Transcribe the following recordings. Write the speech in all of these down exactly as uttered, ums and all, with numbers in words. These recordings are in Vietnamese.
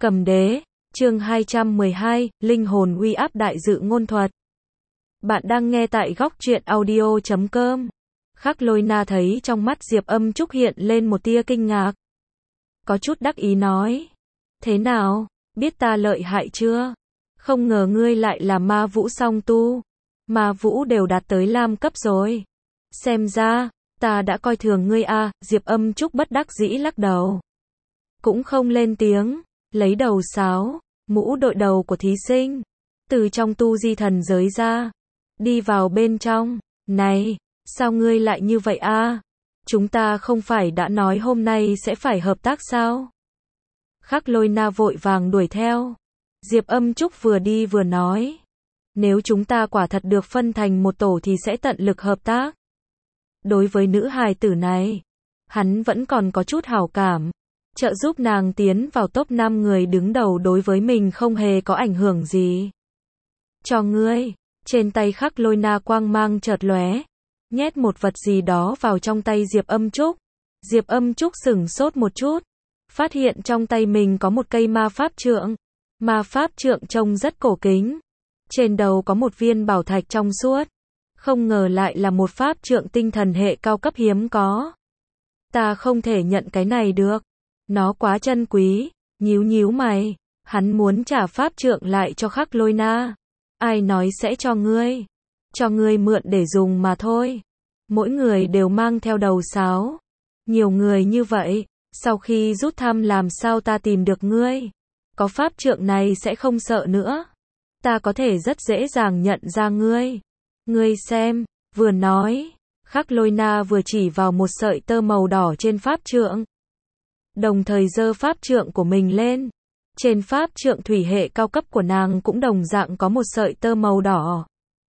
Cầm đế, chương hai trăm mười hai, linh hồn uy áp đại dự ngôn thuật. Bạn đang nghe tại góc truyện audio chấm com. Khắc Lôi Na thấy trong mắt Diệp Âm Trúc hiện lên một tia kinh ngạc. Có chút đắc ý nói. Thế nào, biết ta lợi hại chưa? Không ngờ ngươi lại là ma vũ song tu. Ma vũ đều đạt tới lam cấp rồi. Xem ra, ta đã coi thường ngươi à, Diệp Âm Trúc bất đắc dĩ lắc đầu. Cũng không lên tiếng, lấy đầu sáo, mũ đội đầu của thí sinh, từ trong tu di thần giới ra, đi vào bên trong. Này, sao ngươi lại như vậy a? Chúng ta không phải đã nói hôm nay sẽ phải hợp tác sao? Khắc Lôi Na vội vàng đuổi theo. Diệp Âm Trúc vừa đi vừa nói. Nếu chúng ta quả thật được phân thành một tổ thì sẽ tận lực hợp tác. Đối với nữ hài tử này, hắn vẫn còn có chút hảo cảm. Trợ giúp nàng tiến vào top năm người đứng đầu đối với mình không hề có ảnh hưởng gì. Cho ngươi, trên tay Khắc Lôi Na quang mang chợt lóe, nhét một vật gì đó vào trong tay Diệp Âm Trúc. Diệp Âm Trúc sửng sốt một chút, phát hiện trong tay mình có một cây ma pháp trượng. Ma pháp trượng trông rất cổ kính, trên đầu có một viên bảo thạch trong suốt. Không ngờ lại là một pháp trượng tinh thần hệ cao cấp hiếm có. Ta không thể nhận cái này được. Nó quá chân quý. Nhíu nhíu mày, hắn muốn trả pháp trượng lại cho Khắc Lôi Na. Ai nói sẽ cho ngươi? Cho ngươi mượn để dùng mà thôi. Mỗi người đều mang theo đầu sáo. Nhiều người như vậy, sau khi rút thăm làm sao ta tìm được ngươi? Có pháp trượng này sẽ không sợ nữa. Ta có thể rất dễ dàng nhận ra ngươi. Ngươi xem, vừa nói, Khắc Lôi Na vừa chỉ vào một sợi tơ màu đỏ trên pháp trượng. Đồng thời giơ pháp trượng của mình lên. Trên pháp trượng thủy hệ cao cấp của nàng cũng đồng dạng có một sợi tơ màu đỏ.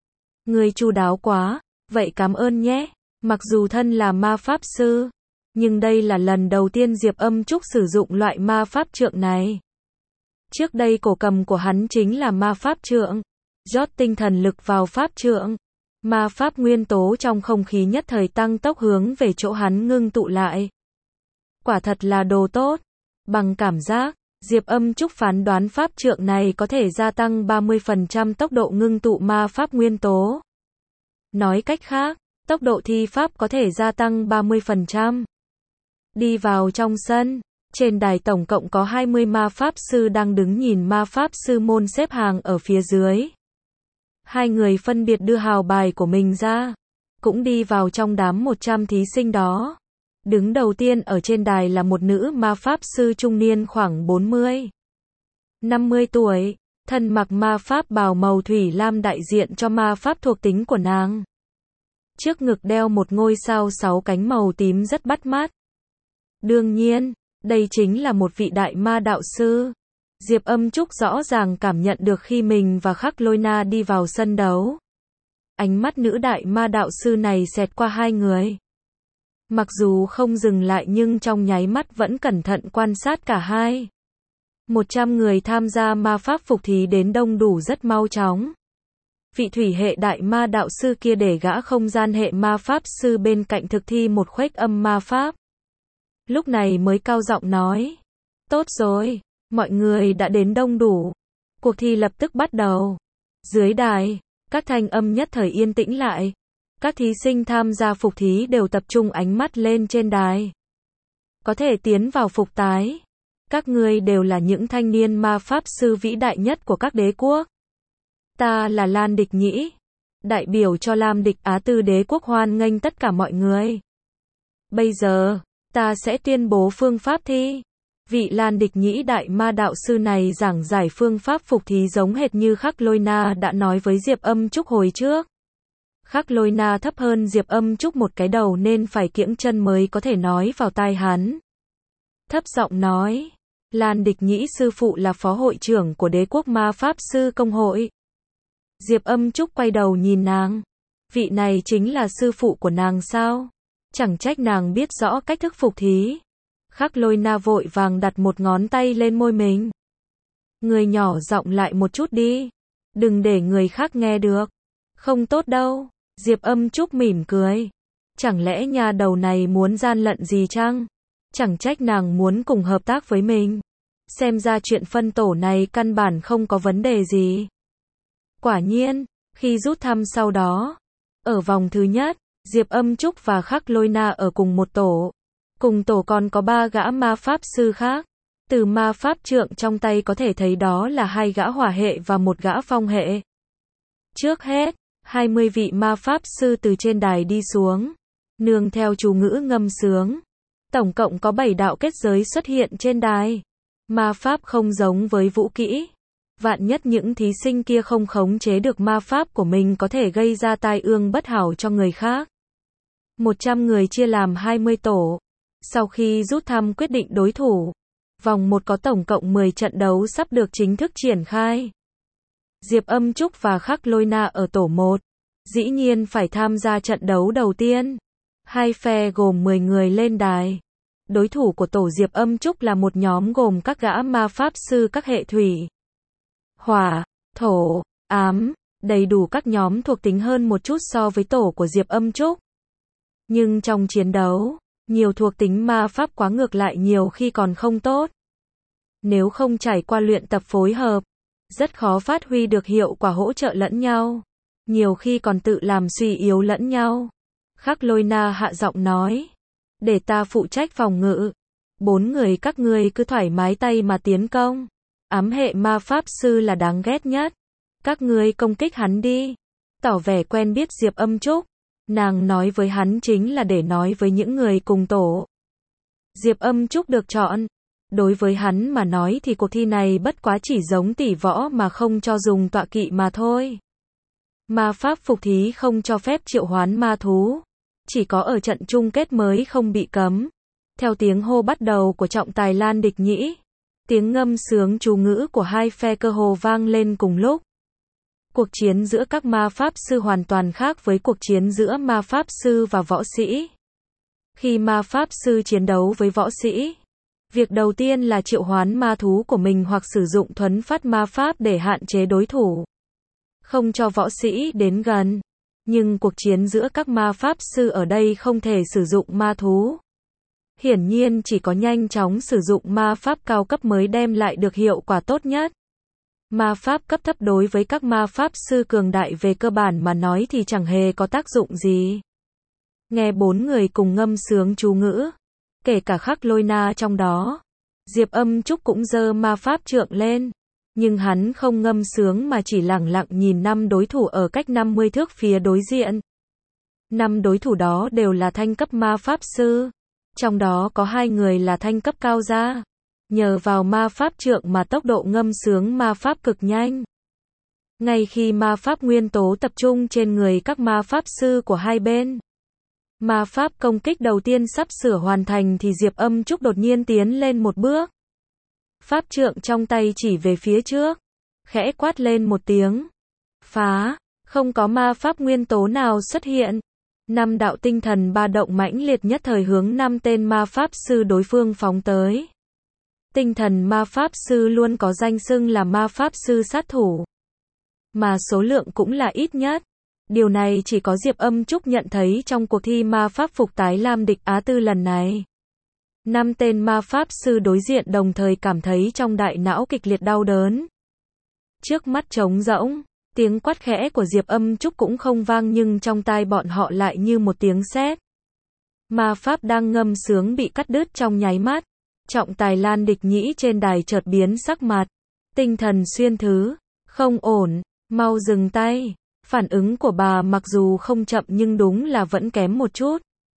Ngươi chu đáo quá, vậy cảm ơn nhé. Mặc dù thân là ma pháp sư, nhưng đây là lần đầu tiên Diệp Âm Trúc sử dụng loại ma pháp trượng này. Trước đây cổ cầm của hắn chính là ma pháp trượng. Rót tinh thần lực vào pháp trượng. Ma pháp nguyên tố trong không khí nhất thời tăng tốc hướng về chỗ hắn ngưng tụ lại. Quả thật là đồ tốt. Bằng cảm giác, Diệp Âm Trúc phán đoán pháp trượng này có thể gia tăng ba mươi phần trăm tốc độ ngưng tụ ma pháp nguyên tố. Nói cách khác, tốc độ thi pháp có thể gia tăng ba mươi phần trăm. Đi vào trong sân, trên đài tổng cộng có hai mươi ma pháp sư đang đứng nhìn ma pháp sư môn xếp hàng ở phía dưới. Hai người phân biệt đưa hào bài của mình ra, cũng đi vào trong đám một trăm thí sinh đó. Đứng đầu tiên ở trên đài là một nữ ma pháp sư trung niên khoảng bốn mươi, năm mươi tuổi, thân mặc ma pháp bào màu thủy lam đại diện cho ma pháp thuộc tính của nàng. Trước ngực đeo một ngôi sao sáu cánh màu tím rất bắt mắt. Đương nhiên, đây chính là một vị đại ma đạo sư. Diệp Âm Trúc rõ ràng cảm nhận được khi mình và Khắc Lôi Na đi vào sân đấu. Ánh mắt nữ đại ma đạo sư này xẹt qua hai người. Mặc dù không dừng lại nhưng trong nháy mắt vẫn cẩn thận quan sát cả hai. Một trăm người tham gia ma pháp phục thí đến đông đủ rất mau chóng. Vị thủy hệ đại ma đạo sư kia để gã không gian hệ ma pháp sư bên cạnh thực thi một khuếch âm ma pháp. Lúc này mới cao giọng nói. Tốt rồi, mọi người đã đến đông đủ. Cuộc thi lập tức bắt đầu. Dưới đài, các thanh âm nhất thời yên tĩnh lại. Các thí sinh tham gia phục thí đều tập trung ánh mắt lên trên đài. Có thể tiến vào phục tái. Các ngươi đều là những thanh niên ma pháp sư vĩ đại nhất của các đế quốc. Ta là Lan Địch Nhĩ, đại biểu cho Lam Địch Á Tư đế quốc hoan nghênh tất cả mọi người. Bây giờ, ta sẽ tuyên bố phương pháp thi. Vị Lan Địch Nhĩ đại ma đạo sư này giảng giải phương pháp phục thí giống hệt như Khắc Lôi Na đã nói với Diệp Âm Trúc hồi trước. Khắc Lôi Na thấp hơn Diệp Âm Trúc một cái đầu nên phải kiễng chân mới có thể nói vào tai hắn. Thấp giọng nói, Lan Địch Nhĩ sư phụ là phó hội trưởng của đế quốc ma pháp sư công hội. Diệp Âm Trúc quay đầu nhìn nàng. Vị này chính là sư phụ của nàng sao? Chẳng trách nàng biết rõ cách thức phục thí. Khắc Lôi Na vội vàng đặt một ngón tay lên môi mình. Người nhỏ giọng lại một chút đi. Đừng để người khác nghe được. Không tốt đâu. Diệp Âm Trúc mỉm cười. Chẳng lẽ nhà đầu này muốn gian lận gì chăng? Chẳng trách nàng muốn cùng hợp tác với mình. Xem ra chuyện phân tổ này căn bản không có vấn đề gì. Quả nhiên, khi rút thăm sau đó, ở vòng thứ nhất, Diệp Âm Trúc và Khắc Lôi Na ở cùng một tổ. Cùng tổ còn có ba gã ma pháp sư khác. Từ ma pháp trượng trong tay có thể thấy đó là hai gã hỏa hệ và một gã phong hệ. Trước hết, hai mươi vị ma pháp sư từ trên đài đi xuống, nương theo chú ngữ ngâm sướng. Tổng cộng có bảy đạo kết giới xuất hiện trên đài. Ma pháp không giống với vũ kỹ. Vạn nhất những thí sinh kia không khống chế được ma pháp của mình có thể gây ra tai ương bất hảo cho người khác. một trăm người chia làm hai mươi tổ. Sau khi rút thăm quyết định đối thủ, vòng một có tổng cộng mười trận đấu sắp được chính thức triển khai. Diệp Âm Trúc và Khắc Lôi Na ở tổ một, dĩ nhiên phải tham gia trận đấu đầu tiên. Hai phe gồm mười người lên đài. Đối thủ của tổ Diệp Âm Trúc là một nhóm gồm các gã ma pháp sư các hệ thủy, hỏa, thổ, ám, đầy đủ các nhóm thuộc tính hơn một chút so với tổ của Diệp Âm Trúc. Nhưng trong chiến đấu, nhiều thuộc tính ma pháp quá ngược lại nhiều khi còn không tốt. Nếu không trải qua luyện tập phối hợp, rất khó phát huy được hiệu quả hỗ trợ lẫn nhau. Nhiều khi còn tự làm suy yếu lẫn nhau. Khắc Lôi Na hạ giọng nói. Để ta phụ trách phòng ngự. Bốn người các ngươi cứ thoải mái tay mà tiến công. Ám hệ ma pháp sư là đáng ghét nhất. Các ngươi công kích hắn đi. Tỏ vẻ quen biết Diệp Âm Trúc. Nàng nói với hắn chính là để nói với những người cùng tổ. Diệp Âm Trúc được chọn. Đối với hắn mà nói thì cuộc thi này bất quá chỉ giống tỷ võ mà không cho dùng tọa kỵ mà thôi. Ma pháp phục thí không cho phép triệu hoán ma thú. Chỉ có ở trận chung kết mới không bị cấm. Theo tiếng hô bắt đầu của trọng tài Lan Địch Nhĩ, tiếng ngâm sướng chú ngữ của hai phe cơ hồ vang lên cùng lúc. Cuộc chiến giữa các ma pháp sư hoàn toàn khác với cuộc chiến giữa ma pháp sư và võ sĩ. Khi ma pháp sư chiến đấu với võ sĩ, việc đầu tiên là triệu hoán ma thú của mình hoặc sử dụng thuấn phát ma pháp để hạn chế đối thủ, không cho võ sĩ đến gần. Nhưng cuộc chiến giữa các ma pháp sư ở đây không thể sử dụng ma thú. Hiển nhiên chỉ có nhanh chóng sử dụng ma pháp cao cấp mới đem lại được hiệu quả tốt nhất. Ma pháp cấp thấp đối với các ma pháp sư cường đại về cơ bản mà nói thì chẳng hề có tác dụng gì. Nghe bốn người cùng ngâm sướng chú ngữ, kể cả Khắc Lôi Na trong đó, Diệp Âm Trúc cũng giơ ma pháp trượng lên. Nhưng hắn không ngâm sướng mà chỉ lẳng lặng nhìn năm đối thủ ở cách năm mươi thước phía đối diện. Năm đối thủ đó đều là thanh cấp ma pháp sư. Trong đó có hai người là thanh cấp cao gia. Nhờ vào ma pháp trượng mà tốc độ ngâm sướng ma pháp cực nhanh. Ngay khi ma pháp nguyên tố tập trung trên người các ma pháp sư của hai bên, ma pháp công kích đầu tiên sắp sửa hoàn thành thì Diệp Âm Trúc đột nhiên tiến lên một bước. Pháp trượng trong tay chỉ về phía trước, khẽ quát lên một tiếng. Phá, không có ma pháp nguyên tố nào xuất hiện. Năm đạo tinh thần ba động mãnh liệt nhất thời hướng năm tên ma pháp sư đối phương phóng tới. Tinh thần ma pháp sư luôn có danh xưng là ma pháp sư sát thủ, mà số lượng cũng là ít nhất. Điều này chỉ có Diệp Âm Trúc nhận thấy trong cuộc thi ma pháp phục tái Lam Địch Á Tư lần này. Năm tên ma pháp sư đối diện đồng thời cảm thấy trong đại não kịch liệt đau đớn. Trước mắt trống rỗng, tiếng quát khẽ của Diệp Âm Trúc cũng không vang nhưng trong tai bọn họ lại như một tiếng sét. Ma pháp đang ngâm sướng bị cắt đứt trong nháy mắt. Trọng tài Lan Địch Nhĩ trên đài chợt biến sắc mặt. Tinh thần xuyên thứ, không ổn, mau dừng tay. Phản ứng của bà mặc dù không chậm nhưng đúng là vẫn kém một chút.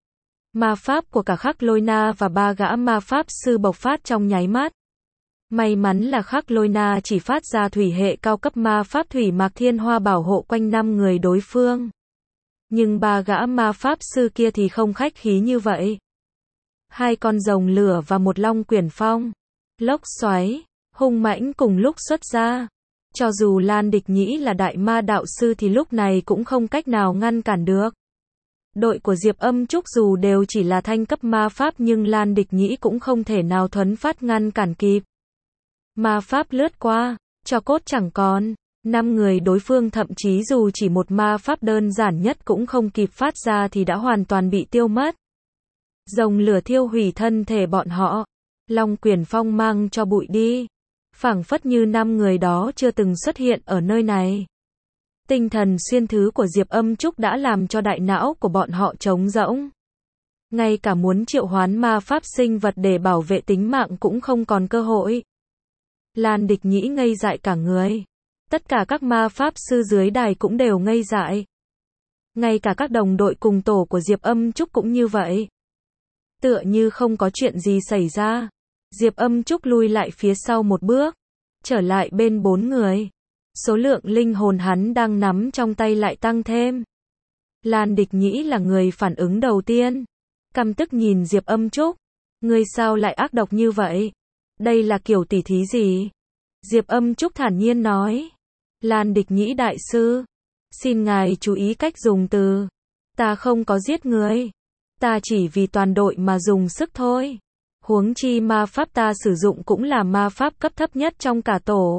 Ma pháp của cả Khắc Lôi Na và ba gã ma pháp sư bộc phát trong nháy mắt. May mắn là Khắc Lôi Na chỉ phát ra thủy hệ cao cấp ma pháp thủy mạc thiên hoa bảo hộ quanh năm người đối phương. Nhưng ba gã ma pháp sư kia thì không khách khí như vậy. Hai con rồng lửa và một long quyển phong, lốc xoáy, hung mãnh cùng lúc xuất ra. Cho dù Lan Địch Nhĩ là đại ma đạo sư thì lúc này cũng không cách nào ngăn cản được. Đội của Diệp Âm Trúc dù đều chỉ là thanh cấp ma pháp nhưng Lan Địch Nhĩ cũng không thể nào thuấn phát ngăn cản kịp. Ma pháp lướt qua, cho cốt chẳng còn. Năm người đối phương thậm chí dù chỉ một ma pháp đơn giản nhất cũng không kịp phát ra thì đã hoàn toàn bị tiêu mất. Rồng lửa thiêu hủy thân thể bọn họ. Long quyển phong mang cho bụi đi. Phảng phất như năm người đó chưa từng xuất hiện ở nơi này. Tinh thần xuyên thứ của Diệp Âm Trúc đã làm cho đại não của bọn họ trống rỗng. Ngay cả muốn triệu hoán ma pháp sinh vật để bảo vệ tính mạng cũng không còn cơ hội. Lan Địch Nhĩ ngây dại cả người. Tất cả các ma pháp sư dưới đài cũng đều ngây dại. Ngay cả các đồng đội cùng tổ của Diệp Âm Trúc cũng như vậy. Tựa như không có chuyện gì xảy ra. Diệp Âm Trúc lui lại phía sau một bước, trở lại bên bốn người. Số lượng linh hồn hắn đang nắm trong tay lại tăng thêm. Lan Địch Nhĩ là người phản ứng đầu tiên. Căm tức nhìn Diệp Âm Trúc. Ngươi sao lại ác độc như vậy? Đây là kiểu tỉ thí gì? Diệp Âm Trúc thản nhiên nói. Lan Địch Nhĩ đại sư, xin ngài chú ý cách dùng từ. Ta không có giết người. Ta chỉ vì toàn đội mà dùng sức thôi. Huống chi ma pháp ta sử dụng cũng là ma pháp cấp thấp nhất trong cả tổ.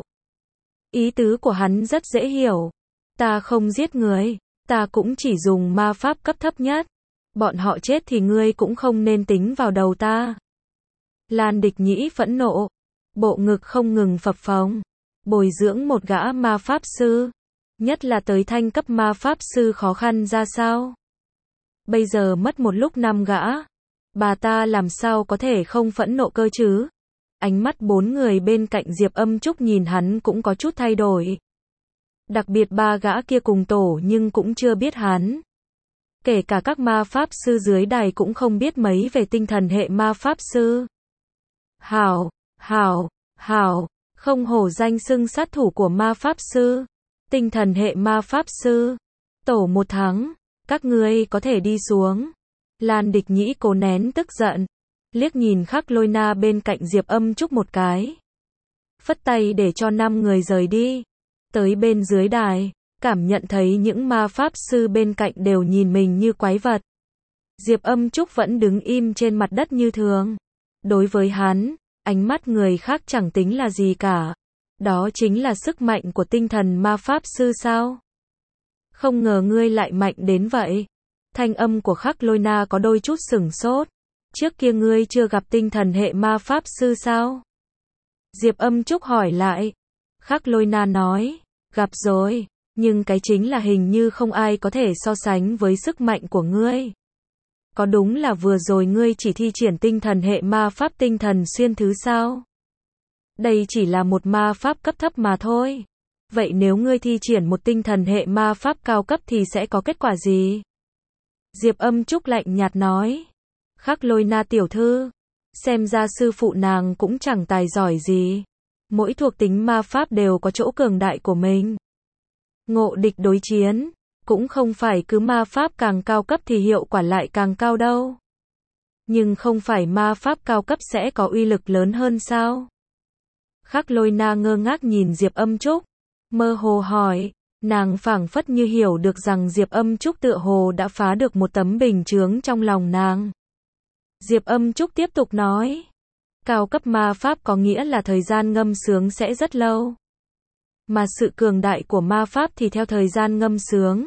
Ý tứ của hắn rất dễ hiểu. Ta không giết người. Ta cũng chỉ dùng ma pháp cấp thấp nhất. Bọn họ chết thì ngươi cũng không nên tính vào đầu ta. Lan Địch Nhĩ phẫn nộ. Bộ ngực không ngừng phập phồng. Bồi dưỡng một gã ma pháp sư. Nhất là tới thanh cấp ma pháp sư khó khăn ra sao? Bây giờ mất một lúc năm gã. Bà ta làm sao có thể không phẫn nộ cơ chứ? Ánh mắt bốn người bên cạnh Diệp Âm Trúc nhìn hắn cũng có chút thay đổi. Đặc biệt ba gã kia cùng tổ nhưng cũng chưa biết hắn. Kể cả các ma pháp sư dưới đài cũng không biết mấy về tinh thần hệ ma pháp sư. Hảo, hảo, hảo, không hổ danh xưng sát thủ của ma pháp sư. Tinh thần hệ ma pháp sư. Tổ một thắng, các ngươi có thể đi xuống. Lan Địch Nhĩ cố nén tức giận. Liếc nhìn Khắc Lôi Na bên cạnh Diệp Âm Trúc một cái. Phất tay để cho năm người rời đi. Tới bên dưới đài, cảm nhận thấy những ma pháp sư bên cạnh đều nhìn mình như quái vật. Diệp Âm Trúc vẫn đứng im trên mặt đất như thường. Đối với hắn, ánh mắt người khác chẳng tính là gì cả. Đó chính là sức mạnh của tinh thần ma pháp sư sao? Không ngờ ngươi lại mạnh đến vậy. Thanh âm của Khắc Lôi Na có đôi chút sửng sốt. Trước kia ngươi chưa gặp tinh thần hệ ma pháp sư sao? Diệp Âm Trúc hỏi lại. Khắc Lôi Na nói, gặp rồi, nhưng cái chính là hình như không ai có thể so sánh với sức mạnh của ngươi. Có đúng là vừa rồi ngươi chỉ thi triển tinh thần hệ ma pháp tinh thần xuyên thứ sao? Đây chỉ là một ma pháp cấp thấp mà thôi. Vậy nếu ngươi thi triển một tinh thần hệ ma pháp cao cấp thì sẽ có kết quả gì? Diệp Âm Trúc lạnh nhạt nói. Khắc Lôi Na tiểu thư, xem ra sư phụ nàng cũng chẳng tài giỏi gì. Mỗi thuộc tính ma pháp đều có chỗ cường đại của mình. Ngộ địch đối chiến, cũng không phải cứ ma pháp càng cao cấp thì hiệu quả lại càng cao đâu. Nhưng không phải ma pháp cao cấp sẽ có uy lực lớn hơn sao? Khắc Lôi Na ngơ ngác nhìn Diệp Âm Trúc, mơ hồ hỏi, nàng phảng phất như hiểu được rằng Diệp Âm Trúc tựa hồ đã phá được một tấm bình chướng trong lòng nàng. Diệp Âm Trúc tiếp tục nói, cao cấp ma pháp có nghĩa là thời gian ngâm sướng sẽ rất lâu. Mà sự cường đại của ma pháp thì theo thời gian ngâm sướng.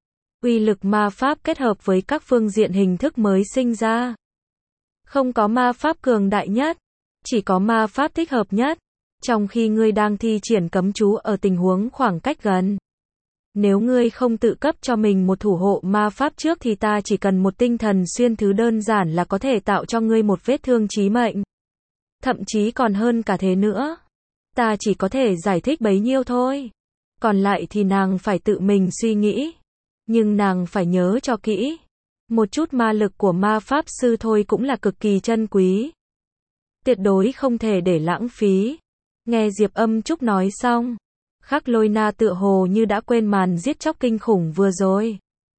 Uy lực ma pháp kết hợp với các phương diện hình thức mới sinh ra. Không có ma pháp cường đại nhất, chỉ có ma pháp thích hợp nhất. Trong khi ngươi đang thi triển cấm chú ở tình huống khoảng cách gần. Nếu ngươi không tự cấp cho mình một thủ hộ ma pháp trước thì ta chỉ cần một tinh thần xuyên thứ đơn giản là có thể tạo cho ngươi một vết thương chí mệnh. Thậm chí còn hơn cả thế nữa. Ta chỉ có thể giải thích bấy nhiêu thôi. Còn lại thì nàng phải tự mình suy nghĩ. Nhưng nàng phải nhớ cho kỹ. Một chút ma lực của ma pháp sư thôi cũng là cực kỳ chân quý. Tuyệt đối không thể để lãng phí. Nghe Diệp Âm Trúc nói xong, Khắc Lôi Na tựa hồ như đã quên màn giết chóc kinh khủng vừa rồi.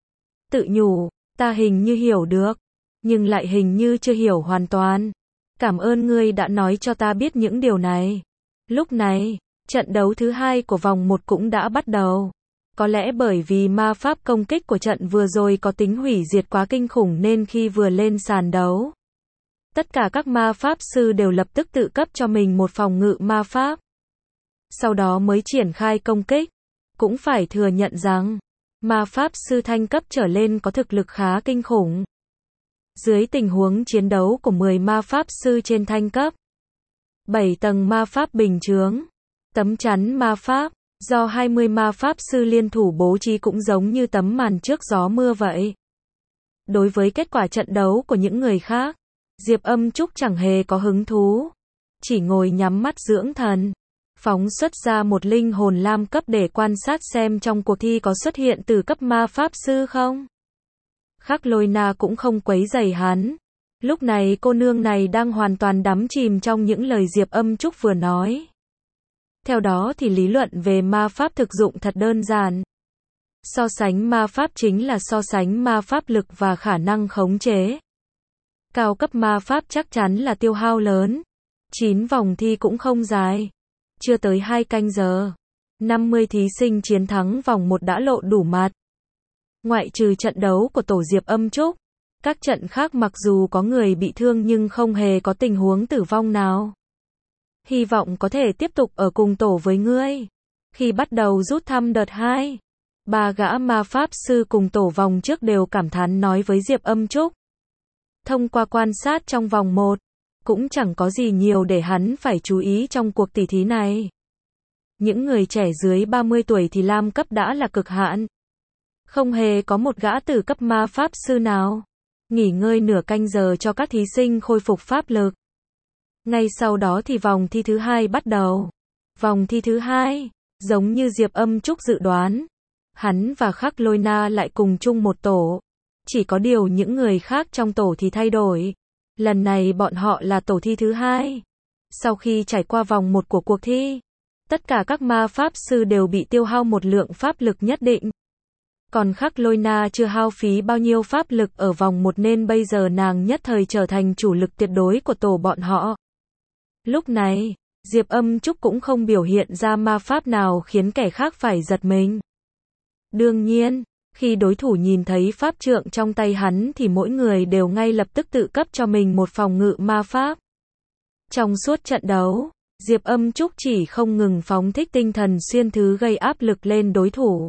Tự nhủ, ta hình như hiểu được, nhưng lại hình như chưa hiểu hoàn toàn. Cảm ơn ngươi đã nói cho ta biết những điều này. Lúc này, trận đấu thứ hai của vòng một cũng đã bắt đầu. Có lẽ bởi vì ma pháp công kích của trận vừa rồi có tính hủy diệt quá kinh khủng nên khi vừa lên sàn đấu, tất cả các ma pháp sư đều lập tức tự cấp cho mình một phòng ngự ma pháp. Sau đó mới triển khai công kích. Cũng phải thừa nhận rằng, ma pháp sư thanh cấp trở lên có thực lực khá kinh khủng. Dưới tình huống chiến đấu của mười ma pháp sư trên thanh cấp, bảy tầng ma pháp bình chướng. Tấm chắn ma pháp, do hai mươi ma pháp sư liên thủ bố trí cũng giống như tấm màn trước gió mưa vậy. Đối với kết quả trận đấu của những người khác, Diệp Âm Trúc chẳng hề có hứng thú. Chỉ ngồi nhắm mắt dưỡng thần. Phóng xuất ra một linh hồn lam cấp để quan sát xem trong cuộc thi có xuất hiện từ cấp ma pháp sư không. Khắc Lôi Na cũng không quấy rầy hắn. Lúc này cô nương này đang hoàn toàn đắm chìm trong những lời Diệp Âm Trúc vừa nói. Theo đó thì lý luận về ma pháp thực dụng thật đơn giản. So sánh ma pháp chính là so sánh ma pháp lực và khả năng khống chế. Cao cấp ma pháp chắc chắn là tiêu hao lớn. chín vòng thi cũng không dài. Chưa tới hai canh giờ. năm mươi thí sinh chiến thắng vòng một đã lộ đủ mặt. Ngoại trừ trận đấu của tổ Diệp Âm Trúc, các trận khác mặc dù có người bị thương nhưng không hề có tình huống tử vong nào. Hy vọng có thể tiếp tục ở cùng tổ với ngươi. Khi bắt đầu rút thăm đợt hai, ba gã ma pháp sư cùng tổ vòng trước đều cảm thán nói với Diệp Âm Trúc. Thông qua quan sát trong vòng một, cũng chẳng có gì nhiều để hắn phải chú ý trong cuộc tỷ thí này. Những người trẻ dưới ba mươi tuổi thì lam cấp đã là cực hạn. Không hề có một gã tử cấp ma pháp sư nào. Nghỉ ngơi nửa canh giờ cho các thí sinh khôi phục pháp lực. Ngay sau đó thì vòng thi thứ hai bắt đầu. Vòng thi thứ hai, giống như Diệp Âm Trúc dự đoán, hắn và Khắc Lôi Na lại cùng chung một tổ. Chỉ có điều những người khác trong tổ thì thay đổi. Lần này bọn họ là tổ thi thứ hai. Sau khi trải qua vòng một của cuộc thi, tất cả các ma pháp sư đều bị tiêu hao một lượng pháp lực nhất định. Còn Khắc Lôi Na chưa hao phí bao nhiêu pháp lực ở vòng một nên bây giờ nàng nhất thời trở thành chủ lực tuyệt đối của tổ bọn họ. Lúc này, Diệp Âm Trúc cũng không biểu hiện ra ma pháp nào khiến kẻ khác phải giật mình. Đương nhiên, khi đối thủ nhìn thấy pháp trượng trong tay hắn thì mỗi người đều ngay lập tức tự cấp cho mình một phòng ngự ma pháp. Trong suốt trận đấu, Diệp Âm Trúc chỉ không ngừng phóng thích tinh thần xuyên thứ gây áp lực lên đối thủ,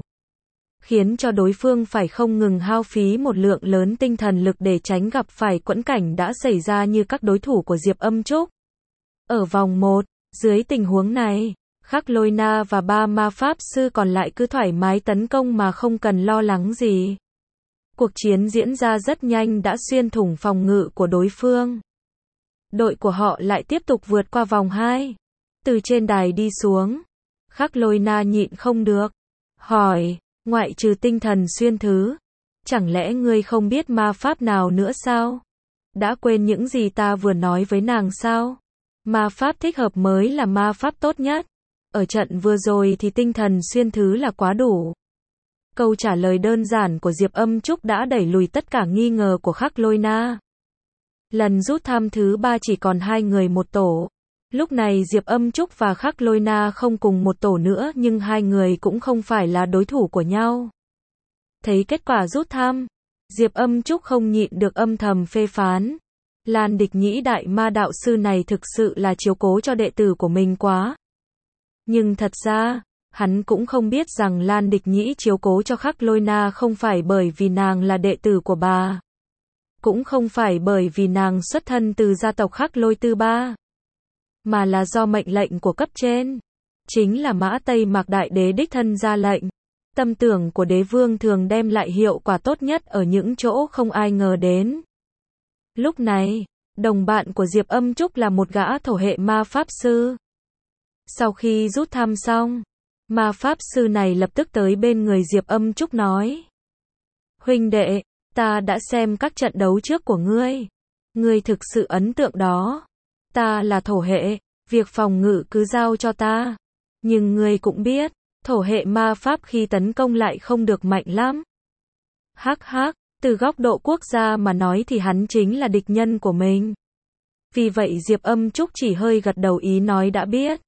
khiến cho đối phương phải không ngừng hao phí một lượng lớn tinh thần lực để tránh gặp phải quẫn cảnh đã xảy ra như các đối thủ của Diệp Âm Trúc. Ở vòng một, dưới tình huống này, Khắc Lôi Na và ba ma pháp sư còn lại cứ thoải mái tấn công mà không cần lo lắng gì. Cuộc chiến diễn ra rất nhanh đã xuyên thủng phòng ngự của đối phương. Đội của họ lại tiếp tục vượt qua vòng hai. Từ trên đài đi xuống, Khắc Lôi Na nhịn không được. Hỏi, ngoại trừ tinh thần xuyên thứ, chẳng lẽ ngươi không biết ma pháp nào nữa sao? Đã quên những gì ta vừa nói với nàng sao? Ma pháp thích hợp mới là ma pháp tốt nhất. Ở trận vừa rồi thì tinh thần xuyên thứ là quá đủ. Câu trả lời đơn giản của Diệp Âm Trúc đã đẩy lùi tất cả nghi ngờ của Khắc Lôi Na. Lần rút thăm thứ ba chỉ còn hai người một tổ. Lúc này Diệp Âm Trúc và Khắc Lôi Na không cùng một tổ nữa nhưng hai người cũng không phải là đối thủ của nhau. Thấy kết quả rút thăm, Diệp Âm Trúc không nhịn được âm thầm phê phán. Lan Địch Nhĩ đại ma đạo sư này thực sự là chiếu cố cho đệ tử của mình quá. Nhưng thật ra, hắn cũng không biết rằng Lan Địch Nhĩ chiếu cố cho Khắc Lôi Na không phải bởi vì nàng là đệ tử của bà. Cũng không phải bởi vì nàng xuất thân từ gia tộc Khắc Lôi Tư Ba. Mà là do mệnh lệnh của cấp trên. Chính là Mã Tây Mạc Đại Đế đích thân ra lệnh. Tâm tưởng của đế vương thường đem lại hiệu quả tốt nhất ở những chỗ không ai ngờ đến. Lúc này, đồng bạn của Diệp Âm Trúc là một gã thổ hệ ma pháp sư. Sau khi rút thăm xong, ma pháp sư này lập tức tới bên người Diệp Âm Trúc nói. Huynh đệ, ta đã xem các trận đấu trước của ngươi. Ngươi thực sự ấn tượng đó. Ta là thổ hệ, việc phòng ngự cứ giao cho ta. Nhưng ngươi cũng biết, thổ hệ ma pháp khi tấn công lại không được mạnh lắm. Hắc hắc, từ góc độ quốc gia mà nói thì hắn chính là địch nhân của mình. Vì vậy Diệp Âm Trúc chỉ hơi gật đầu ý nói đã biết.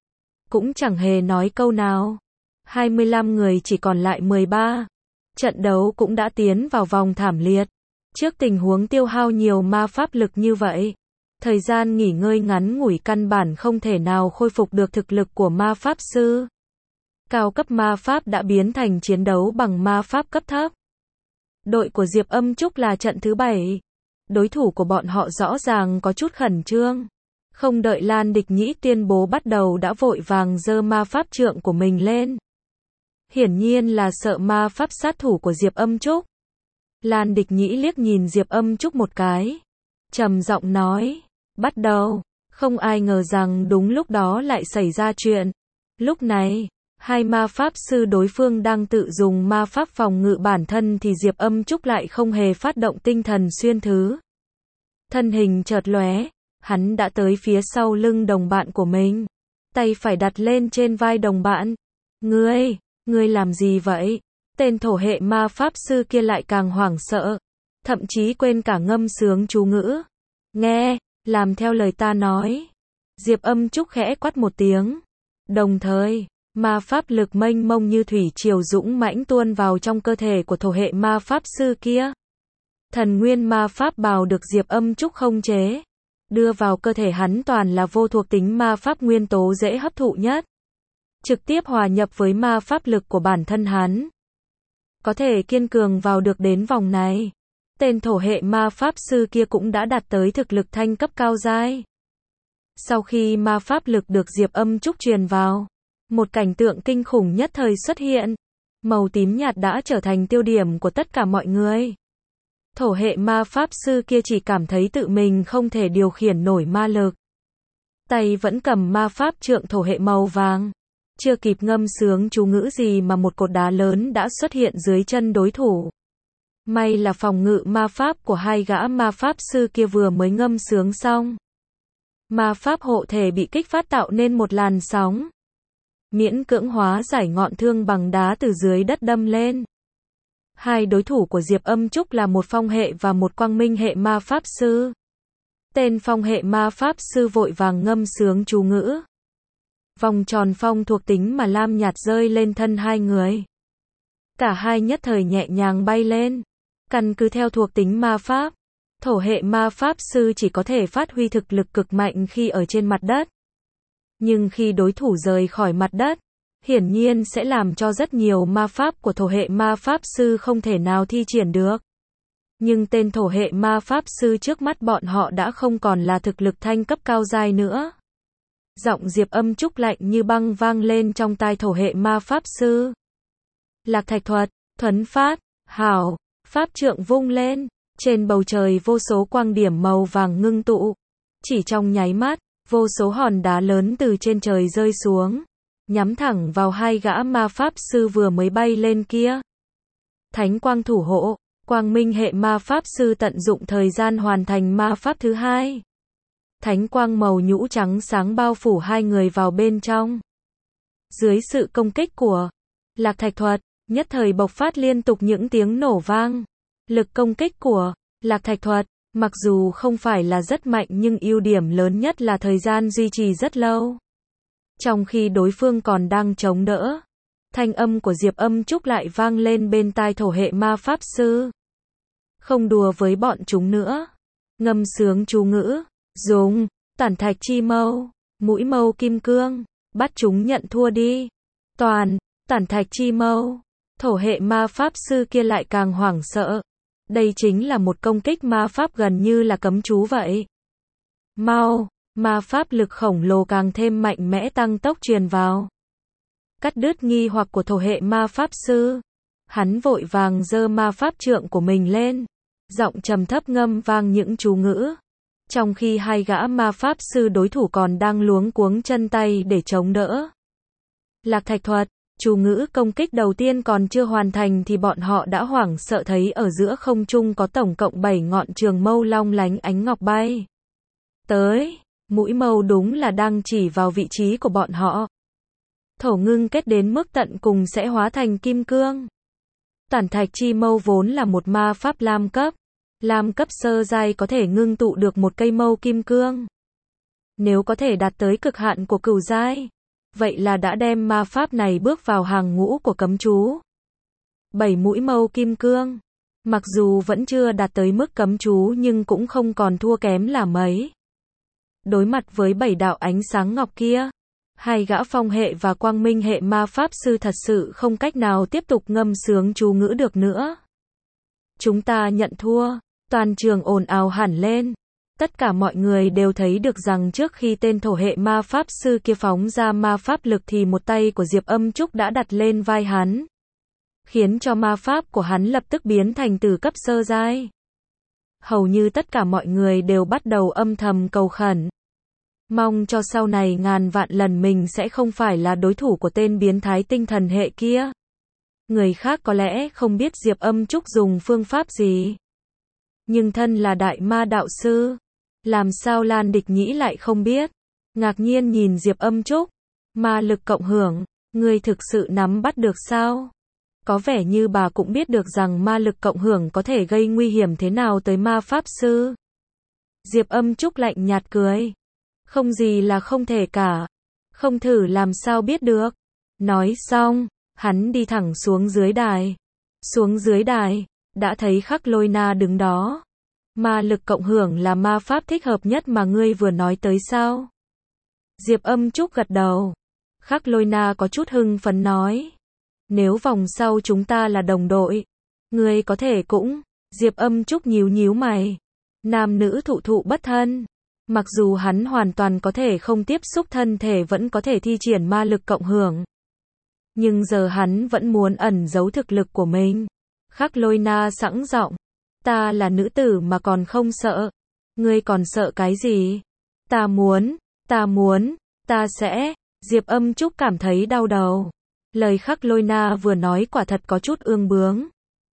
Cũng chẳng hề nói câu nào. hai mươi lăm người chỉ còn lại mười ba. Trận đấu cũng đã tiến vào vòng thảm liệt. Trước tình huống tiêu hao nhiều ma pháp lực như vậy, thời gian nghỉ ngơi ngắn ngủi căn bản không thể nào khôi phục được thực lực của ma pháp sư. Cao cấp ma pháp đã biến thành chiến đấu bằng ma pháp cấp thấp. Đội của Diệp Âm Trúc là trận thứ bảy. Đối thủ của bọn họ rõ ràng có chút khẩn trương. Không đợi Lan Địch Nhĩ tuyên bố bắt đầu đã vội vàng giơ ma pháp trượng của mình lên. Hiển nhiên là sợ ma pháp sát thủ của Diệp Âm Trúc. Lan Địch Nhĩ liếc nhìn Diệp Âm Trúc một cái, trầm giọng nói, bắt đầu. Không ai ngờ rằng đúng lúc đó lại xảy ra chuyện. Lúc này, hai ma pháp sư đối phương đang tự dùng ma pháp phòng ngự bản thân thì Diệp Âm Trúc lại không hề phát động tinh thần xuyên thứ. Thân hình chợt lóe, hắn đã tới phía sau lưng đồng bạn của mình. Tay phải đặt lên trên vai đồng bạn. Ngươi, ngươi làm gì vậy? Tên thổ hệ ma pháp sư kia lại càng hoảng sợ. Thậm chí quên cả ngâm sướng chú ngữ. Nghe, làm theo lời ta nói. Diệp Âm Trúc khẽ quát một tiếng. Đồng thời, ma pháp lực mênh mông như thủy triều dũng mãnh tuôn vào trong cơ thể của thổ hệ ma pháp sư kia. Thần nguyên ma pháp bào được Diệp Âm Trúc khống chế. Đưa vào cơ thể hắn toàn là vô thuộc tính ma pháp nguyên tố dễ hấp thụ nhất. Trực tiếp hòa nhập với ma pháp lực của bản thân hắn. Có thể kiên cường vào được đến vòng này. Tên thổ hệ ma pháp sư kia cũng đã đạt tới thực lực thanh cấp cao giai. Sau khi ma pháp lực được Diệp Âm Trúc truyền vào, một cảnh tượng kinh khủng nhất thời xuất hiện. Màu tím nhạt đã trở thành tiêu điểm của tất cả mọi người. Thổ hệ ma pháp sư kia chỉ cảm thấy tự mình không thể điều khiển nổi ma lực. Tay vẫn cầm ma pháp trượng thổ hệ màu vàng. Chưa kịp ngâm sướng chú ngữ gì mà một cột đá lớn đã xuất hiện dưới chân đối thủ. May là phòng ngự ma pháp của hai gã ma pháp sư kia vừa mới ngâm sướng xong. Ma pháp hộ thể bị kích phát tạo nên một làn sóng. Miễn cưỡng hóa giải ngọn thương bằng đá từ dưới đất đâm lên. Hai đối thủ của Diệp Âm Trúc là một phong hệ và một quang minh hệ ma pháp sư. Tên phong hệ ma pháp sư vội vàng ngâm sướng chú ngữ. Vòng tròn phong thuộc tính mà lam nhạt rơi lên thân hai người. Cả hai nhất thời nhẹ nhàng bay lên. Căn cứ theo thuộc tính ma pháp, thổ hệ ma pháp sư chỉ có thể phát huy thực lực cực mạnh khi ở trên mặt đất. Nhưng khi đối thủ rời khỏi mặt đất, hiển nhiên sẽ làm cho rất nhiều ma pháp của thổ hệ ma pháp sư không thể nào thi triển được. Nhưng tên thổ hệ ma pháp sư trước mắt bọn họ đã không còn là thực lực thanh cấp cao giai nữa. Giọng Diệp Âm Trúc lạnh như băng vang lên trong tai thổ hệ ma pháp sư. Lạc thạch thuật, thuấn phát, hảo, pháp trượng vung lên, trên bầu trời vô số quang điểm màu vàng ngưng tụ. Chỉ trong nháy mắt, vô số hòn đá lớn từ trên trời rơi xuống, nhắm thẳng vào hai gã ma pháp sư vừa mới bay lên kia. Thánh quang thủ hộ, quang minh hệ ma pháp sư tận dụng thời gian hoàn thành ma pháp thứ hai. Thánh quang màu nhũ trắng sáng bao phủ hai người vào bên trong. Dưới sự công kích của Lạc thạch thuật, nhất thời bộc phát liên tục những tiếng nổ vang. Lực công kích của Lạc thạch thuật, mặc dù không phải là rất mạnh nhưng ưu điểm lớn nhất là thời gian duy trì rất lâu. Trong khi đối phương còn đang chống đỡ, thanh âm của Diệp Âm Trúc lại vang lên bên tai thổ hệ ma pháp sư. Không đùa với bọn chúng nữa. Ngâm sướng chú ngữ, dùng tản thạch chi mâu, mũi mâu kim cương, bắt chúng nhận thua đi. Toàn, tản thạch chi mâu. Thổ hệ ma pháp sư kia lại càng hoảng sợ. Đây chính là một công kích ma pháp gần như là cấm chú vậy. Mau, ma pháp lực khổng lồ càng thêm mạnh mẽ tăng tốc truyền vào. Cắt đứt nghi hoặc của thổ hệ ma pháp sư. Hắn vội vàng giơ ma pháp trượng của mình lên. Giọng trầm thấp ngâm vang những chú ngữ. Trong khi hai gã ma pháp sư đối thủ còn đang luống cuống chân tay để chống đỡ. Lạc thạch thuật, chú ngữ công kích đầu tiên còn chưa hoàn thành thì bọn họ đã hoảng sợ thấy ở giữa không trung có tổng cộng bảy ngọn trường mâu long lánh ánh ngọc bay tới. Mũi mâu đúng là đang chỉ vào vị trí của bọn họ. Thổ ngưng kết đến mức tận cùng sẽ hóa thành kim cương. Tản thạch chi mâu vốn là một ma pháp lam cấp. Lam cấp sơ giai có thể ngưng tụ được một cây mâu kim cương. Nếu có thể đạt tới cực hạn của cửu giai, vậy là đã đem ma pháp này bước vào hàng ngũ của cấm chú. Bảy mũi mâu kim cương. Mặc dù vẫn chưa đạt tới mức cấm chú nhưng cũng không còn thua kém là mấy. Đối mặt với bảy đạo ánh sáng ngọc kia, hai gã phong hệ và quang minh hệ ma pháp sư thật sự không cách nào tiếp tục ngâm sướng chú ngữ được nữa. Chúng ta nhận thua. Toàn trường ồn ào hẳn lên. Tất cả mọi người đều thấy được rằng trước khi tên thổ hệ ma pháp sư kia phóng ra ma pháp lực thì một tay của Diệp Âm Trúc đã đặt lên vai hắn, khiến cho ma pháp của hắn lập tức biến thành từ cấp sơ giai. Hầu như tất cả mọi người đều bắt đầu âm thầm cầu khẩn, mong cho sau này ngàn vạn lần mình sẽ không phải là đối thủ của tên biến thái tinh thần hệ kia. Người khác có lẽ không biết Diệp Âm Trúc dùng phương pháp gì, nhưng thân là đại ma đạo sư, làm sao Lan Địch Nhĩ lại không biết. Ngạc nhiên nhìn Diệp Âm Trúc, ma lực cộng hưởng, ngươi thực sự nắm bắt được sao? Có vẻ như bà cũng biết được rằng ma lực cộng hưởng có thể gây nguy hiểm thế nào tới ma pháp sư. Diệp Âm Trúc lạnh nhạt cười, không gì là không thể cả, không thử làm sao biết được. Nói xong, hắn đi thẳng xuống dưới đài. Xuống dưới đài, đã thấy Khắc Lôi Na đứng đó. Ma lực cộng hưởng là ma pháp thích hợp nhất mà ngươi vừa nói tới sao? Diệp Âm Trúc gật đầu. Khắc Lôi Na có chút hưng phấn nói, nếu vòng sau chúng ta là đồng đội, ngươi có thể cũng. Diệp Âm Trúc nhíu nhíu mày. Nam nữ thụ thụ bất thân. Mặc dù hắn hoàn toàn có thể không tiếp xúc thân thể vẫn có thể thi triển ma lực cộng hưởng, nhưng giờ hắn vẫn muốn ẩn giấu thực lực của mình. Khắc Lôi Na sẵn giọng, ta là nữ tử mà còn không sợ, ngươi còn sợ cái gì? Ta muốn, ta muốn, ta sẽ. Diệp Âm Trúc cảm thấy đau đầu. Lời Khắc Lôi Na vừa nói quả thật có chút ương bướng.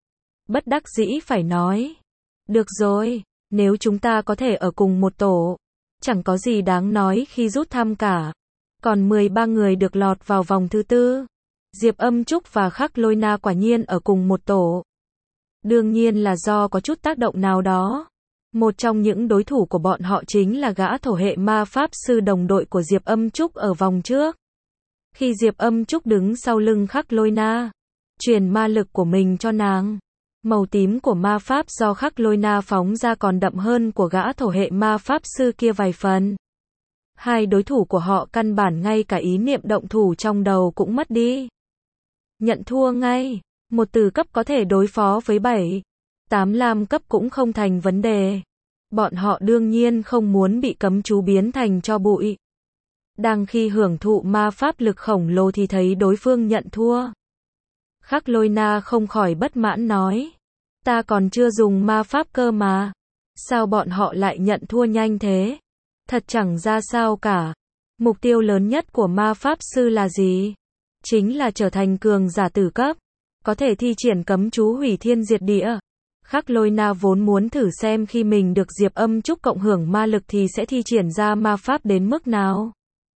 Bất đắc dĩ phải nói, được rồi, nếu chúng ta có thể ở cùng một tổ, chẳng có gì đáng nói khi rút thăm cả. Còn mười ba người được lọt vào vòng thứ tư. Diệp Âm Trúc và Khắc Lôi Na quả nhiên ở cùng một tổ. Đương nhiên là do có chút tác động nào đó. Một trong những đối thủ của bọn họ chính là gã thổ hệ ma pháp sư đồng đội của Diệp Âm Trúc ở vòng trước. Khi Diệp Âm Trúc đứng sau lưng Khắc Lôi Na, truyền ma lực của mình cho nàng, màu tím của ma pháp do Khắc Lôi Na phóng ra còn đậm hơn của gã thổ hệ ma pháp sư kia vài phần. Hai đối thủ của họ căn bản ngay cả ý niệm động thủ trong đầu cũng mất đi. Nhận thua ngay. Một từ cấp có thể đối phó với bảy, tám lam cấp cũng không thành vấn đề. Bọn họ đương nhiên không muốn bị cấm chú biến thành tro bụi. Đang khi hưởng thụ ma pháp lực khổng lồ thì thấy đối phương nhận thua. Khắc Lôi Na không khỏi bất mãn nói, ta còn chưa dùng ma pháp cơ mà, sao bọn họ lại nhận thua nhanh thế? Thật chẳng ra sao cả. Mục tiêu lớn nhất của ma pháp sư là gì? Chính là trở thành cường giả tử cấp, có thể thi triển cấm chú hủy thiên diệt địa. Khắc Lôi Na vốn muốn thử xem khi mình được Diệp Âm Trúc cộng hưởng ma lực thì sẽ thi triển ra ma pháp đến mức nào.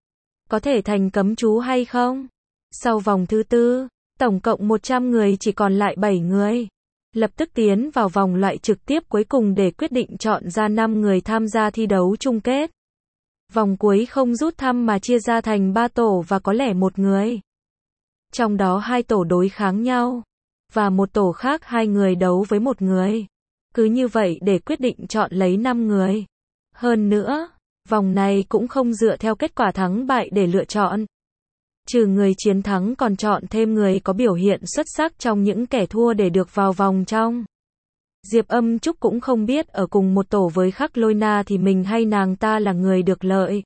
Có thể thành cấm chú hay không? Sau vòng thứ tư, tổng cộng một trăm người chỉ còn lại bảy người. Lập tức tiến vào vòng loại trực tiếp cuối cùng để quyết định chọn ra năm người tham gia thi đấu chung kết. Vòng cuối không rút thăm mà chia ra thành ba tổ và có lẽ một người. Trong đó hai tổ đối kháng nhau, và một tổ khác hai người đấu với một người. Cứ như vậy để quyết định chọn lấy năm người. Hơn nữa, vòng này cũng không dựa theo kết quả thắng bại để lựa chọn. Trừ người chiến thắng còn chọn thêm người có biểu hiện xuất sắc trong những kẻ thua để được vào vòng trong. Diệp Âm Trúc cũng không biết ở cùng một tổ với Khắc Lôi Na thì mình hay nàng ta là người được lợi.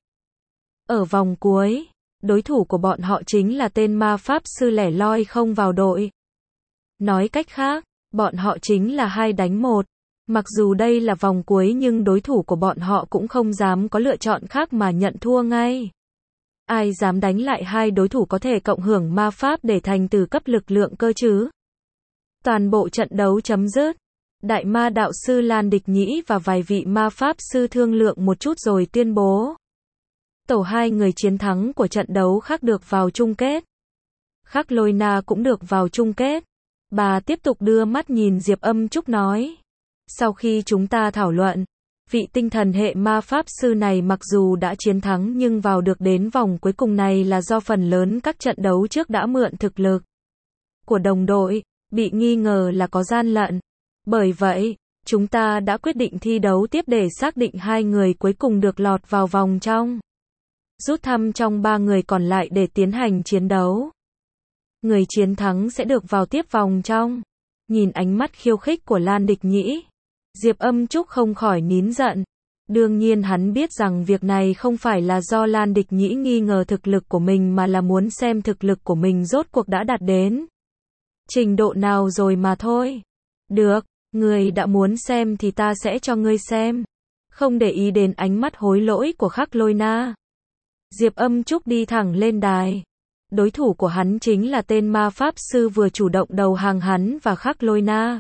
Ở vòng cuối, đối thủ của bọn họ chính là tên ma pháp sư lẻ loi không vào đội. Nói cách khác, bọn họ chính là hai đánh một. Mặc dù đây là vòng cuối nhưng đối thủ của bọn họ cũng không dám có lựa chọn khác mà nhận thua ngay. Ai dám đánh lại hai đối thủ có thể cộng hưởng ma pháp để thành từ cấp lực lượng cơ chứ? Toàn bộ trận đấu chấm dứt. Đại ma đạo sư Lan Địch Nhĩ và vài vị ma pháp sư thương lượng một chút rồi tuyên bố. Tổ hai người chiến thắng của trận đấu khác được vào chung kết. Khắc Lôi Na cũng được vào chung kết. Bà tiếp tục đưa mắt nhìn Diệp Âm Trúc nói. Sau khi chúng ta thảo luận, vị tinh thần hệ ma pháp sư này mặc dù đã chiến thắng nhưng vào được đến vòng cuối cùng này là do phần lớn các trận đấu trước đã mượn thực lực của đồng đội, bị nghi ngờ là có gian lận. Bởi vậy, chúng ta đã quyết định thi đấu tiếp để xác định hai người cuối cùng được lọt vào vòng trong. Rút thăm trong ba người còn lại để tiến hành chiến đấu. Người chiến thắng sẽ được vào tiếp vòng trong. Nhìn ánh mắt khiêu khích của Lan Địch Nhĩ, Diệp Âm Trúc không khỏi nín giận. Đương nhiên hắn biết rằng việc này không phải là do Lan Địch Nhĩ nghi ngờ thực lực của mình mà là muốn xem thực lực của mình rốt cuộc đã đạt đến trình độ nào rồi mà thôi. Được, người đã muốn xem thì ta sẽ cho ngươi xem. Không để ý đến ánh mắt hối lỗi của Khắc Lôi Na, Diệp Âm Trúc đi thẳng lên đài. Đối thủ của hắn chính là tên ma pháp sư vừa chủ động đầu hàng hắn và Khắc Lôi Na.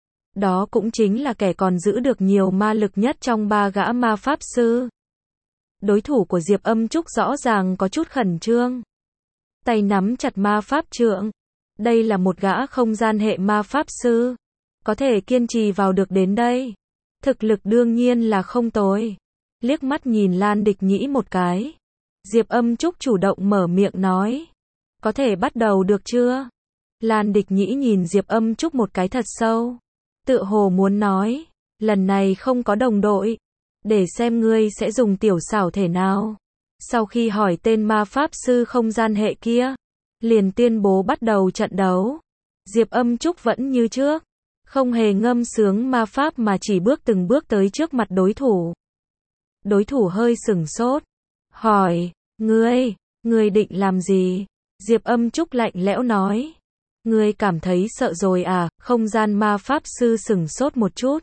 Đó cũng chính là kẻ còn giữ được nhiều ma lực nhất trong ba gã ma pháp sư. Đối thủ của Diệp Âm Trúc rõ ràng có chút khẩn trương. Tay nắm chặt ma pháp trượng. Đây là một gã không gian hệ ma pháp sư. Có thể kiên trì vào được đến đây. Thực lực đương nhiên là không tồi. Liếc mắt nhìn Lan Địch Nhĩ một cái. Diệp Âm Trúc chủ động mở miệng nói. Có thể bắt đầu được chưa? Lan Địch Nhĩ nhìn Diệp Âm Trúc một cái thật sâu. Tựa hồ muốn nói. Lần này không có đồng đội. Để xem ngươi sẽ dùng tiểu xảo thể nào. Sau khi hỏi tên ma pháp sư không gian hệ kia, liền tuyên bố bắt đầu trận đấu. Diệp Âm Trúc vẫn như trước. Không hề ngâm sướng ma pháp mà chỉ bước từng bước tới trước mặt đối thủ. Đối thủ hơi sửng sốt. Hỏi, ngươi, ngươi định làm gì? Diệp Âm Trúc lạnh lẽo nói. Ngươi cảm thấy sợ rồi à? Không gian ma pháp sư sửng sốt một chút.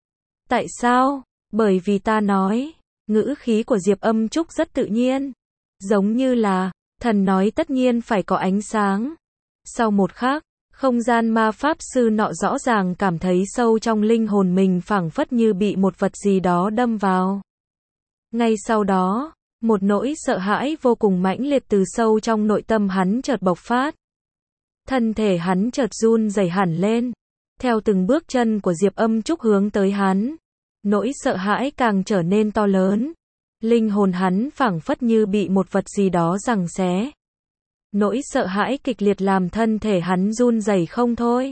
Tại sao? Bởi vì ta nói. Ngữ khí của Diệp Âm Trúc rất tự nhiên. Giống như là, thần nói tất nhiên phải có ánh sáng. Sau một khắc, không gian ma pháp sư nọ rõ ràng cảm thấy sâu trong linh hồn mình phảng phất như bị một vật gì đó đâm vào. Ngay sau đó, một nỗi sợ hãi vô cùng mãnh liệt từ sâu trong nội tâm hắn chợt bộc phát. Thân thể hắn chợt run rẩy hẳn lên. Theo từng bước chân của Diệp Âm Trúc hướng tới hắn, nỗi sợ hãi càng trở nên to lớn. Linh hồn hắn phảng phất như bị một vật gì đó giằng xé. Nỗi sợ hãi kịch liệt làm thân thể hắn run rẩy không thôi.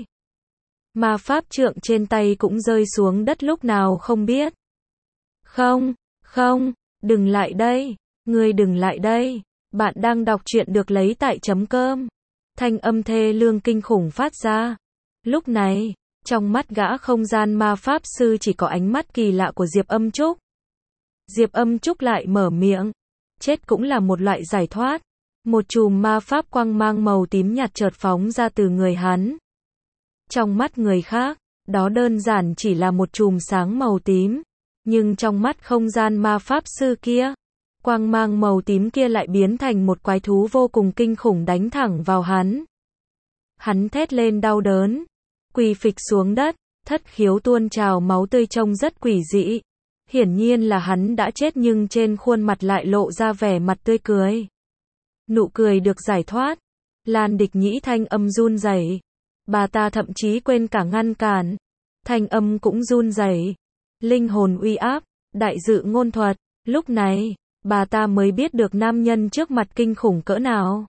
Ma pháp trượng trên tay cũng rơi xuống đất lúc nào không biết. Không, không, đừng lại đây, ngươi đừng lại đây. Bạn đang đọc truyện được lấy tại chấm cơm. Thanh âm thê lương kinh khủng phát ra. Lúc này, trong mắt gã không gian ma pháp sư chỉ có ánh mắt kỳ lạ của Diệp Âm Trúc. Diệp Âm Trúc lại mở miệng. Chết cũng là một loại giải thoát. Một chùm ma pháp quang mang màu tím nhạt chợt phóng ra từ người hắn. Trong mắt người khác, đó đơn giản chỉ là một chùm sáng màu tím. Nhưng trong mắt không gian ma pháp sư kia, quang mang màu tím kia lại biến thành một quái thú vô cùng kinh khủng đánh thẳng vào hắn. Hắn thét lên đau đớn, quỳ phịch xuống đất, thất khiếu tuôn trào máu tươi trông rất quỷ dị. Hiển nhiên là hắn đã chết nhưng trên khuôn mặt lại lộ ra vẻ mặt tươi cười. Nụ cười được giải thoát. Lan Địch Nhĩ thanh âm run rẩy. Bà ta thậm chí quên cả ngăn cản. Thanh âm cũng run rẩy. Linh hồn uy áp, đại dự ngôn thuật. Lúc này, bà ta mới biết được nam nhân trước mặt kinh khủng cỡ nào.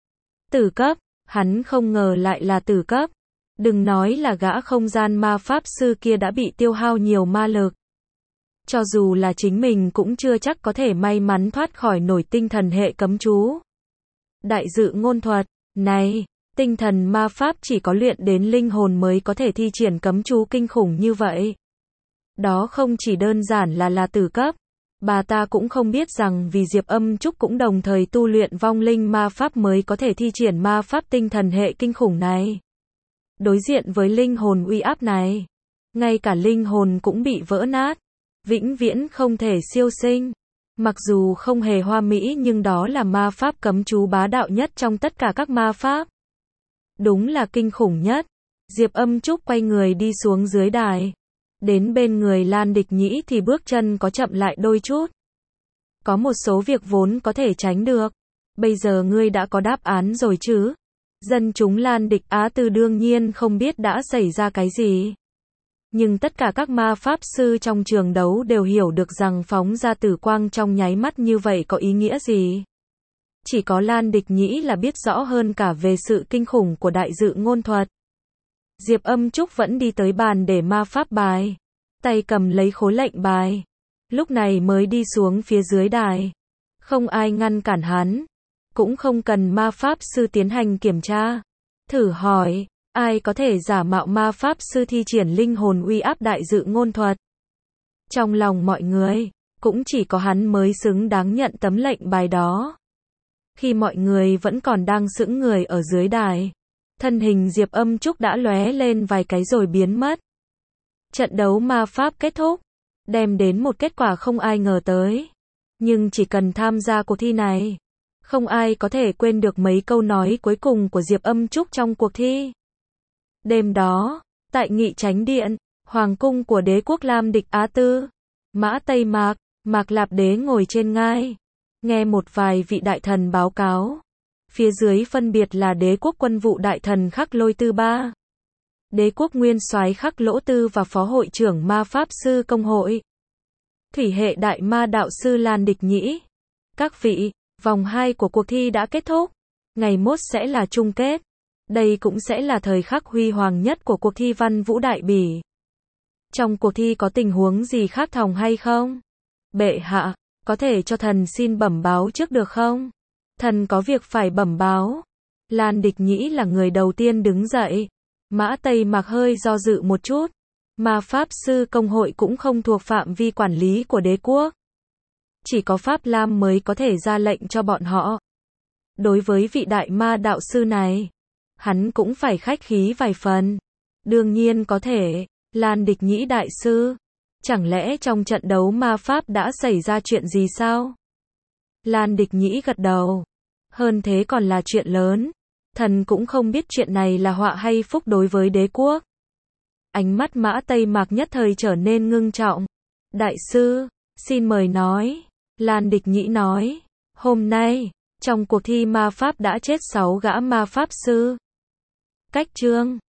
Tử cấp, hắn không ngờ lại là tử cấp. Đừng nói là gã không gian ma pháp sư kia đã bị tiêu hao nhiều ma lực. Cho dù là chính mình cũng chưa chắc có thể may mắn thoát khỏi nổi tinh thần hệ cấm chú. Đại dự ngôn thuật, này, tinh thần ma pháp chỉ có luyện đến linh hồn mới có thể thi triển cấm chú kinh khủng như vậy. Đó không chỉ đơn giản là là tử cấp. Bà ta cũng không biết rằng vì Diệp Âm Trúc cũng đồng thời tu luyện vong linh ma pháp mới có thể thi triển ma pháp tinh thần hệ kinh khủng này. Đối diện với linh hồn uy áp này, ngay cả linh hồn cũng bị vỡ nát, vĩnh viễn không thể siêu sinh. Mặc dù không hề hoa mỹ nhưng đó là ma pháp cấm chú bá đạo nhất trong tất cả các ma pháp. Đúng là kinh khủng nhất. Diệp Âm Trúc quay người đi xuống dưới đài. Đến bên người Lan Địch Nhĩ thì bước chân có chậm lại đôi chút. Có một số việc vốn có thể tránh được. Bây giờ ngươi đã có đáp án rồi chứ? Dân chúng Lan Địch Á Tư đương nhiên không biết đã xảy ra cái gì. Nhưng tất cả các ma pháp sư trong trường đấu đều hiểu được rằng phóng ra tử quang trong nháy mắt như vậy có ý nghĩa gì. Chỉ có Lan Địch Nhĩ là biết rõ hơn cả về sự kinh khủng của đại dự ngôn thuật. Diệp Âm Trúc vẫn đi tới bàn để ma pháp bài. Tay cầm lấy khối lệnh bài. Lúc này mới đi xuống phía dưới đài. Không ai ngăn cản hắn. Cũng không cần ma pháp sư tiến hành kiểm tra. Thử hỏi, ai có thể giả mạo ma pháp sư thi triển linh hồn uy áp đại dự ngôn thuật? Trong lòng mọi người, cũng chỉ có hắn mới xứng đáng nhận tấm lệnh bài đó. Khi mọi người vẫn còn đang sững người ở dưới đài, thân hình Diệp Âm Trúc đã lóe lên vài cái rồi biến mất. Trận đấu ma pháp kết thúc, đem đến một kết quả không ai ngờ tới. Nhưng chỉ cần tham gia cuộc thi này, không ai có thể quên được mấy câu nói cuối cùng của Diệp Âm Trúc trong cuộc thi. Đêm đó, tại Nghị Chánh Điện, Hoàng cung của đế quốc Lam Địch Á Tư, Mã Tây Mạc, Mạc Lạp Đế ngồi trên ngai, nghe một vài vị đại thần báo cáo. Phía dưới phân biệt là đế quốc quân vụ đại thần Khắc Lôi Tư Ba, đế quốc nguyên soái Khắc Lỗ Tư và phó hội trưởng ma pháp sư công hội, thủy hệ đại ma đạo sư Lan Địch Nhĩ. Các vị, vòng hai của cuộc thi đã kết thúc. Ngày mốt sẽ là chung kết. Đây cũng sẽ là thời khắc huy hoàng nhất của cuộc thi Văn Vũ Đại Bỉ. Trong cuộc thi có tình huống gì khác thường hay không? Bệ hạ, có thể cho thần xin bẩm báo trước được không? Thần có việc phải bẩm báo. Lan Địch Nhĩ là người đầu tiên đứng dậy. Mã Tây Mạc hơi do dự một chút. Ma pháp sư công hội cũng không thuộc phạm vi quản lý của đế quốc. Chỉ có Pháp Lam mới có thể ra lệnh cho bọn họ. Đối với vị đại ma đạo sư này, hắn cũng phải khách khí vài phần. Đương nhiên có thể. Lan Địch Nhĩ đại sư, chẳng lẽ trong trận đấu ma pháp đã xảy ra chuyện gì sao? Lan Địch Nhĩ gật đầu. Hơn thế còn là chuyện lớn. Thần cũng không biết chuyện này là họa hay phúc đối với đế quốc. Ánh mắt Mã Tây Mạc nhất thời trở nên ngưng trọng. Đại sư, xin mời nói. Lan Địch Nhĩ nói. Hôm nay, trong cuộc thi ma pháp đã chết sáu gã ma pháp sư. Cách chương